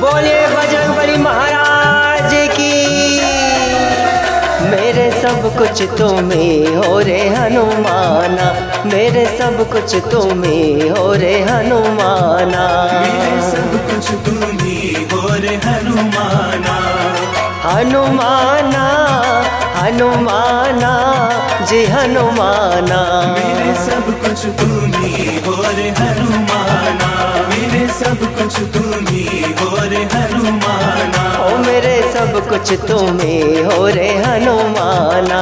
बोलिए बजरंगबली महाराज की। मेरे सब कुछ तुम्हें हो रे हनुमाना, मेरे सब कुछ तुम्हें हो रे हनुमाना, मेरे सब कुछ तुम्हें हो रे हनुमाना। हनुमाना हनुमाना जी हनुमाना, मेरे सब कुछ तुम्हें हो रे हनुमाना, मेरे सब कुछ तुम्हें हो रे हनुमाना। ओ मेरे सब कुछ तुम्हें हो रे हनुमाना।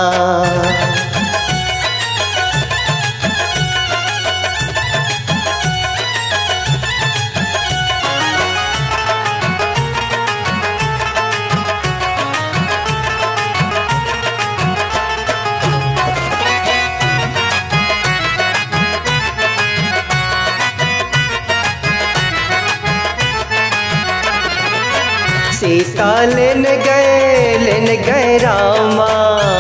सीता लेन गए रामा,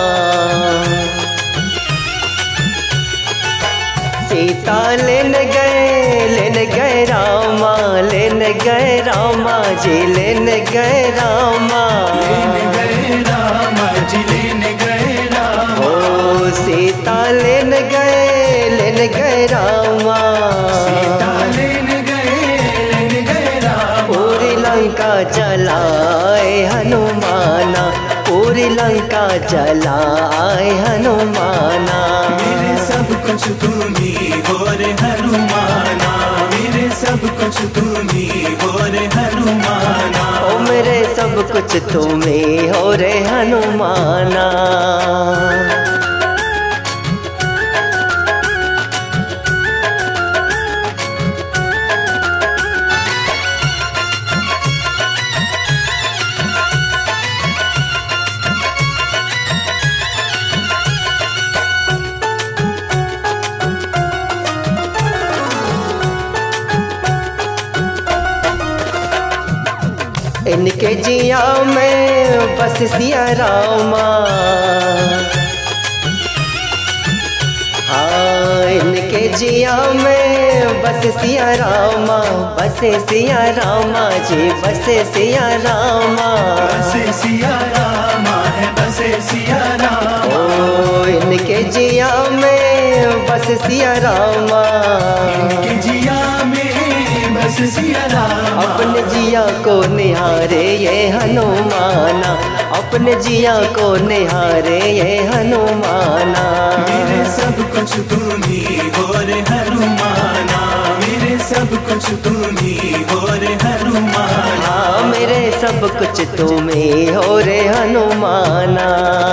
सीता लेन गए रामा, लेन गए रामा जी, लेन गए रामा, लेन गए रामा जी, लेन गए रामा। ओ सीता लेन गए रामा, सीता लेन गए रामा। पूरी लंका जलाए हनुमाना, पूरी लंका जलाए हनुमाना। मेरे सब कुछ तुम्हें हो रे हनुमाना, मेरे सब कुछ तुम्हें हो रे हनुमाना। ओ मेरे सब कुछ तुम्हें हो रे हनुमाना। इनके जिया में बस सिया रामा, हाँ इनके जिया में बस सिया रामा, बस सिया रामा जी, बस सिया रामा, बस सिया रामा है, बस सिया रामा। ओ इनके जिया में बस सिया रामा, इनके जिया में बस सिया रामा। अपने जिया को निहारे ये हनुमाना, अपने जिया को निहारे ये हनुमाना। मेरे सब कुछ तुम्हें हो रे हनुमाना, मेरे सब कुछ तुम्हें हो रे हनुमाना। हाँ मेरे सब कुछ तुम्हें हो रे हनुमाना।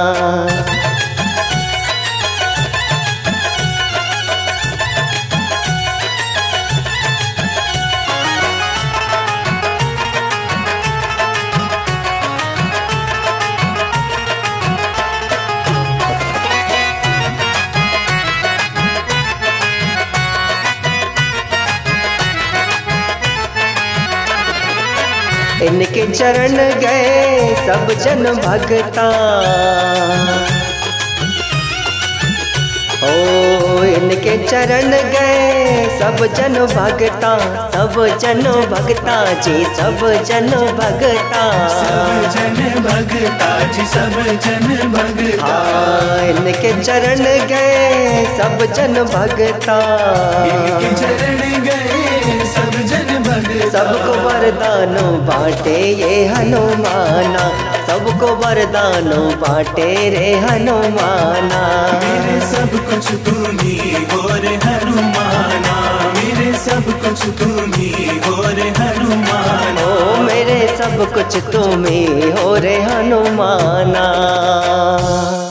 इनके चरण गए सब जन भगता, ओ इनके चरण गए सब जन भगता, सब जन भगता जी, सब जन भगता, सब जन भगता जी, सब जन भगता। हाँ इनके चरण गए सब जन भगता, इनके चरण गए सब जन भगता। सबको वरदान बांटे ये हनुमाना, सबको वरदान बांटे रे हनुमाना। मेरे सब कुछ तुम्हें हो रे हनुमाना, मेरे सब कुछ तुम्हें हो रे हनुमाना। ओ मेरे सब कुछ तुम्हें हो रे हनुमाना।